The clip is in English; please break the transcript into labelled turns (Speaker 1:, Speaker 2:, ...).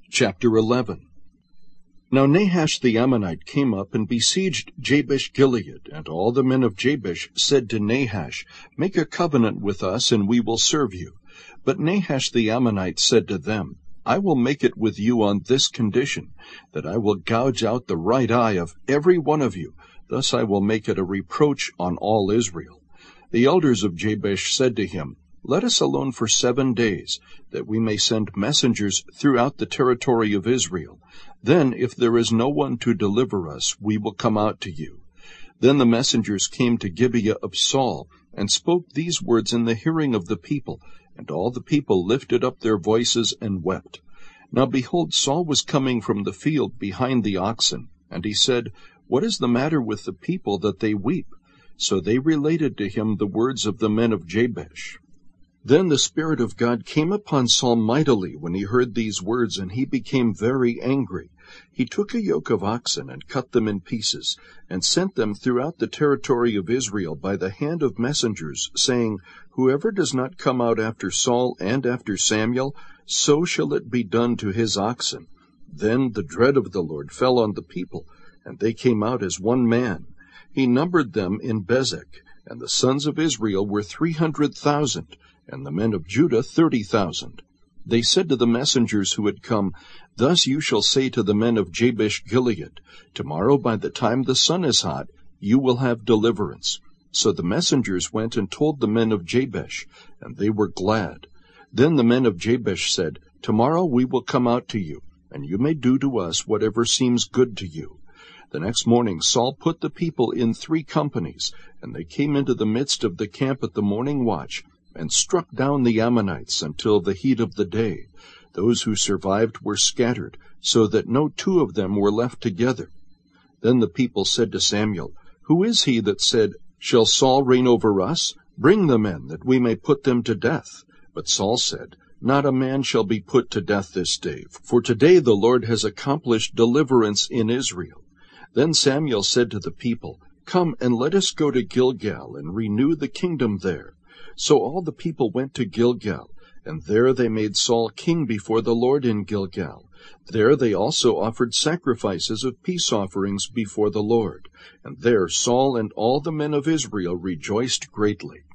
Speaker 1: Chapter 11. Now Nahash the Ammonite came up and besieged Jabesh-Gilead, and all the men of Jabesh said to Nahash, Make a covenant with us, and we will serve you. But Nahash the Ammonite said to them, I will make it with you on this condition, that I will gouge out the right eye of every one of you. Thus I will make it a reproach on all Israel. The elders of Jabesh said to him, Let us alone for 7 days, that we may send messengers throughout the territory of Israel. Then, if there is no one to deliver us, we will come out to you. Then the messengers came to Gibeah of Saul, and spoke these words in the hearing of the people, and all the people lifted up their voices and wept. Now behold, Saul was coming from the field behind the oxen, and he said, What is the matter with the people that they weep? So they related to him the words of the men of Jabesh. Then the Spirit of God came upon Saul mightily when he heard these words, and he became very angry. He took a yoke of oxen and cut them in pieces, and sent them throughout the territory of Israel by the hand of messengers, saying, Whoever does not come out after Saul and after Samuel, so shall it be done to his oxen. Then the dread of the Lord fell on the people, and they came out as one man. He numbered them in Bezek, and the sons of Israel were 300,000, and the men of Judah 30,000. They said to the messengers who had come, Thus you shall say to the men of Jabesh-Gilead, Tomorrow by the time the sun is hot, you will have deliverance. So the messengers went and told the men of Jabesh, and they were glad. Then the men of Jabesh said, Tomorrow we will come out to you, and you may do to us whatever seems good to you. The next morning Saul put the people in 3 companies, and they came into the midst of the camp at the morning watch, and struck down the Ammonites until the heat of the day. Those who survived were scattered, so that no 2 of them were left together. Then the people said to Samuel, Who is he that said, Shall Saul reign over us? Bring the men, that we may put them to death. But Saul said, Not a man shall be put to death this day, for today the Lord has accomplished deliverance in Israel. Then Samuel said to the people, Come and let us go to Gilgal, and renew the kingdom there. So all the people went to Gilgal, and there they made Saul king before the Lord in Gilgal. There they also offered sacrifices of peace offerings before the Lord. And there Saul and all the men of Israel rejoiced greatly.